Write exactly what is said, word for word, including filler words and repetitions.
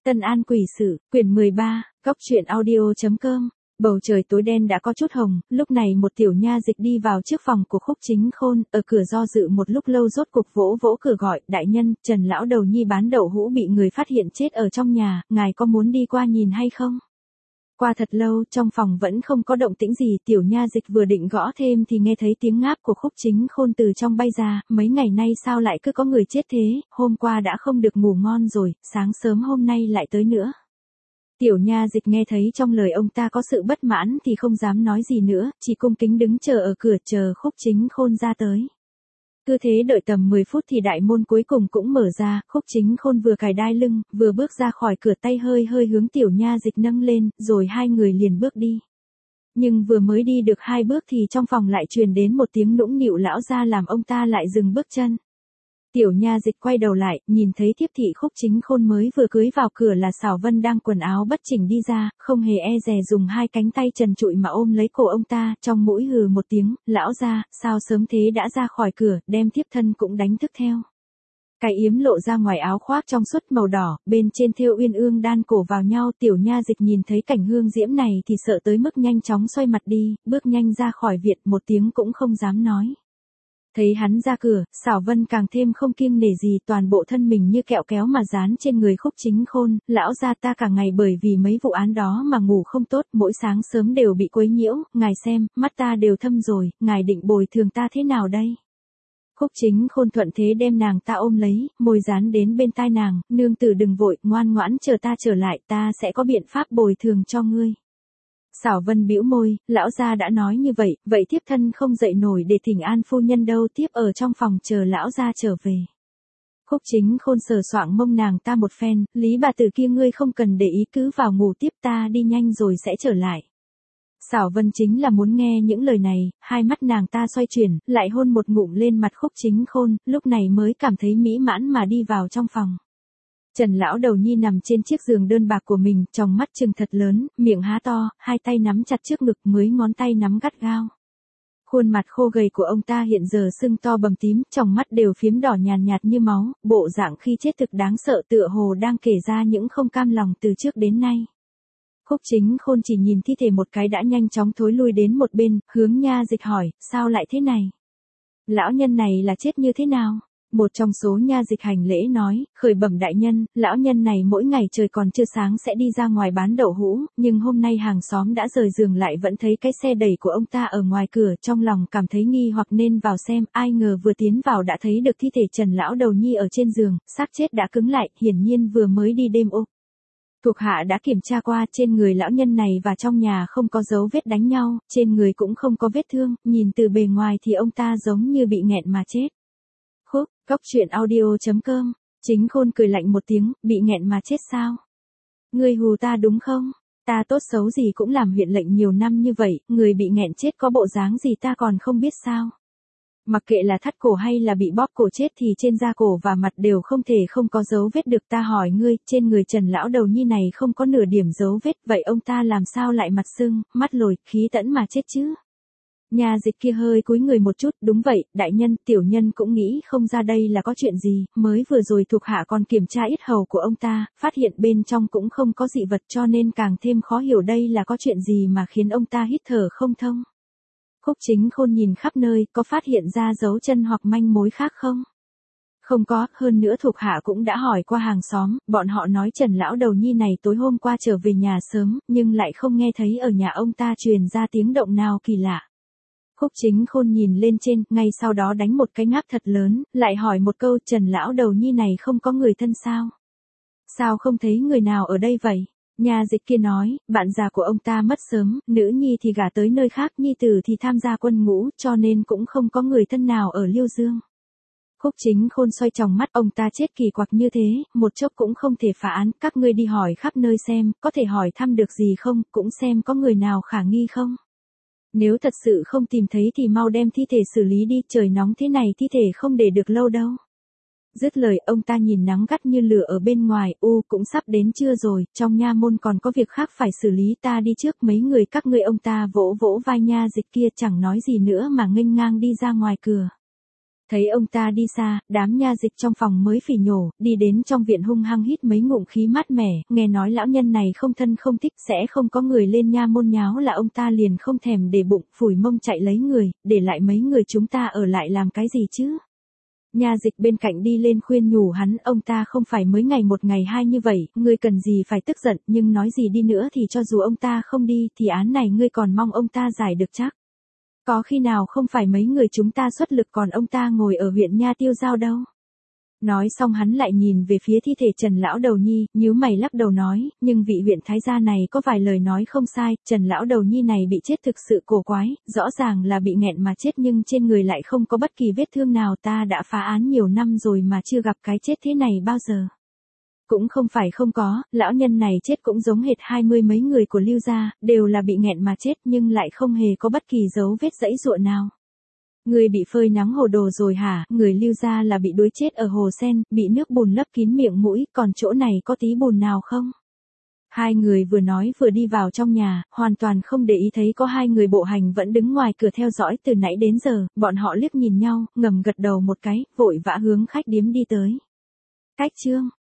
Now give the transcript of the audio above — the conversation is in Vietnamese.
Tân An quỷ sự, quyển mười ba, góc truyện audio.com. Bầu trời tối đen đã có chút hồng, lúc này một tiểu nha dịch đi vào trước phòng của Khúc Chính Khôn, ở cửa do dự một lúc lâu rốt cuộc vỗ vỗ cửa gọi, đại nhân, Trần lão đầu nhi bán đậu hũ bị người phát hiện chết ở trong nhà, ngài có muốn đi qua nhìn hay không? Qua thật lâu, trong phòng vẫn không có động tĩnh gì, tiểu nha dịch vừa định gõ thêm thì nghe thấy tiếng ngáp của Khúc Chính Khôn từ trong bay ra, mấy ngày nay sao lại cứ có người chết thế, hôm qua đã không được ngủ ngon rồi, sáng sớm hôm nay lại tới nữa. Tiểu nha dịch nghe thấy trong lời ông ta có sự bất mãn thì không dám nói gì nữa, chỉ cung kính đứng chờ ở cửa chờ Khúc Chính Khôn ra tới. Cứ thế đợi tầm mười phút thì đại môn cuối cùng cũng mở ra, Khúc Chính Khôn vừa cài đai lưng, vừa bước ra khỏi cửa tay hơi hơi hướng tiểu nha dịch nâng lên, rồi hai người liền bước đi. Nhưng vừa mới đi được hai bước thì trong phòng lại truyền đến một tiếng nũng nịu lão ra làm ông ta lại dừng bước chân. Tiểu nha dịch quay đầu lại, nhìn thấy thiếp thị Khúc Chính Khôn mới vừa cưới vào cửa là Sảo Vân đang quần áo bất chỉnh đi ra, không hề e dè dùng hai cánh tay trần trụi mà ôm lấy cổ ông ta, trong mũi hừ một tiếng, lão ra, sao sớm thế đã ra khỏi cửa, đem thiếp thân cũng đánh thức theo. Cái yếm lộ ra ngoài áo khoác trong suốt màu đỏ, bên trên thêu uyên ương đan cổ vào nhau, tiểu nha dịch nhìn thấy cảnh hương diễm này thì sợ tới mức nhanh chóng xoay mặt đi, bước nhanh ra khỏi viện, một tiếng cũng không dám nói. Thấy hắn ra cửa, Sảo Vân càng thêm không kiêng nể gì, toàn bộ thân mình như kẹo kéo mà dán trên người Khúc Chính Khôn, lão gia ta cả ngày bởi vì mấy vụ án đó mà ngủ không tốt, mỗi sáng sớm đều bị quấy nhiễu, ngài xem, mắt ta đều thâm rồi, ngài định bồi thường ta thế nào đây? Khúc Chính Khôn thuận thế đem nàng ta ôm lấy, môi dán đến bên tai nàng, nương tử đừng vội, ngoan ngoãn chờ ta trở lại, ta sẽ có biện pháp bồi thường cho ngươi. Sảo Vân bĩu môi, lão gia đã nói như vậy, vậy thiếp thân không dậy nổi để thỉnh an phu nhân đâu, tiếp ở trong phòng chờ lão gia trở về. Khúc Chính Khôn sờ soạng mông nàng ta một phen, lý bà tử kia ngươi không cần để ý, cứ vào ngủ tiếp, ta đi nhanh rồi sẽ trở lại. Sảo Vân chính là muốn nghe những lời này, hai mắt nàng ta xoay chuyển, lại hôn một ngụm lên mặt Khúc Chính Khôn, lúc này mới cảm thấy mỹ mãn mà đi vào trong phòng. Trần lão đầu nhi nằm trên chiếc giường đơn bạc của mình, tròng mắt trừng thật lớn, miệng há to, hai tay nắm chặt trước ngực, mới ngón tay nắm gắt gao. Khuôn mặt khô gầy của ông ta hiện giờ sưng to bầm tím, tròng mắt đều phiếm đỏ nhàn nhạt như máu, bộ dạng khi chết thực đáng sợ, tựa hồ đang kể ra những không cam lòng từ trước đến nay. Khúc Chính Khôn chỉ nhìn thi thể một cái đã nhanh chóng thối lui đến một bên, hướng nha dịch hỏi, sao lại thế này? Lão nhân này là chết như thế nào? Một trong số nha dịch hành lễ nói, khởi bẩm đại nhân, lão nhân này mỗi ngày trời còn chưa sáng sẽ đi ra ngoài bán đậu hũ, nhưng hôm nay hàng xóm đã rời giường lại vẫn thấy cái xe đẩy của ông ta ở ngoài cửa, trong lòng cảm thấy nghi hoặc nên vào xem, ai ngờ vừa tiến vào đã thấy được thi thể Trần lão đầu nhi ở trên giường, xác chết đã cứng lại, hiển nhiên vừa mới đi đêm ô. Thuộc hạ đã kiểm tra qua, trên người lão nhân này và trong nhà không có dấu vết đánh nhau, trên người cũng không có vết thương, nhìn từ bề ngoài thì ông ta giống như bị nghẹn mà chết. Khúc, góc truyện audio.com, Chính Khôn cười lạnh một tiếng, bị nghẹn mà chết sao? Ngươi hù ta đúng không? Ta tốt xấu gì cũng làm huyện lệnh nhiều năm như vậy, người bị nghẹn chết có bộ dáng gì ta còn không biết sao? Mặc kệ là thắt cổ hay là bị bóp cổ chết thì trên da cổ và mặt đều không thể không có dấu vết được, ta hỏi ngươi, trên người Trần lão đầu nhi này không có nửa điểm dấu vết, vậy ông ta làm sao lại mặt sưng, mắt lồi, khí tẫn mà chết chứ? Nhà dịch kia hơi cúi người một chút, đúng vậy, đại nhân, tiểu nhân cũng nghĩ không ra đây là có chuyện gì, mới vừa rồi thuộc hạ còn kiểm tra yết hầu của ông ta, phát hiện bên trong cũng không có dị vật cho nên càng thêm khó hiểu đây là có chuyện gì mà khiến ông ta hít thở không thông. Khúc Chính Khôn nhìn khắp nơi, có phát hiện ra dấu chân hoặc manh mối khác không? Không có, hơn nữa thuộc hạ cũng đã hỏi qua hàng xóm, bọn họ nói Trần lão đầu nhi này tối hôm qua trở về nhà sớm, nhưng lại không nghe thấy ở nhà ông ta truyền ra tiếng động nào kỳ lạ. Khúc Chính Khôn nhìn lên trên, ngay sau đó đánh một cái ngáp thật lớn, lại hỏi một câu, Trần lão đầu nhi này không có người thân sao? Sao không thấy người nào ở đây vậy? Nhà dịch kia nói, bạn già của ông ta mất sớm, nữ nhi thì gả tới nơi khác, nhi tử thì tham gia quân ngũ, cho nên cũng không có người thân nào ở Liêu Dương. Khúc Chính Khôn xoay tròng mắt, ông ta chết kỳ quặc như thế, một chốc cũng không thể phá án, các ngươi đi hỏi khắp nơi xem, có thể hỏi thăm được gì không, cũng xem có người nào khả nghi không. Nếu thật sự không tìm thấy thì mau đem thi thể xử lý đi, trời nóng thế này thi thể không để được lâu đâu. Dứt lời ông ta nhìn nắng gắt như lửa ở bên ngoài, u cũng sắp đến trưa rồi, trong nha môn còn có việc khác phải xử lý, ta đi trước mấy người các ngươi, ông ta vỗ vỗ vai nha dịch kia chẳng nói gì nữa mà nghênh ngang đi ra ngoài cửa. Thấy ông ta đi xa, đám nha dịch trong phòng mới phỉ nhổ, đi đến trong viện hung hăng hít mấy ngụm khí mát mẻ, nghe nói lão nhân này không thân không thích sẽ không có người lên nha môn nháo là ông ta liền không thèm để bụng, phủi mông chạy lấy người, để lại mấy người chúng ta ở lại làm cái gì chứ. Nha dịch bên cạnh đi lên khuyên nhủ hắn, ông ta không phải mới ngày một ngày hai như vậy, ngươi cần gì phải tức giận, nhưng nói gì đi nữa thì cho dù ông ta không đi thì án này ngươi còn mong ông ta giải được chắc. Có khi nào không phải mấy người chúng ta xuất lực còn ông ta ngồi ở huyện Nha Tiêu Giao đâu. Nói xong hắn lại nhìn về phía thi thể Trần Lão Đầu Nhi, nhíu mày lắc đầu nói, nhưng vị huyện thái gia này có vài lời nói không sai, Trần Lão Đầu Nhi này bị chết thực sự cổ quái, rõ ràng là bị nghẹn mà chết nhưng trên người lại không có bất kỳ vết thương nào, ta đã phá án nhiều năm rồi mà chưa gặp cái chết thế này bao giờ. Cũng không phải không có, lão nhân này chết cũng giống hệt hai mươi mấy người của Lưu gia, đều là bị nghẹn mà chết nhưng lại không hề có bất kỳ dấu vết giãy giụa nào. Người bị phơi nắng hồ đồ rồi hả, người Lưu gia là bị đuối chết ở hồ sen, bị nước bùn lấp kín miệng mũi, còn chỗ này có tí bùn nào không? Hai người vừa nói vừa đi vào trong nhà, hoàn toàn không để ý thấy có hai người bộ hành vẫn đứng ngoài cửa theo dõi từ nãy đến giờ, bọn họ liếc nhìn nhau, ngầm gật đầu một cái, vội vã hướng khách điếm đi tới. Cách chương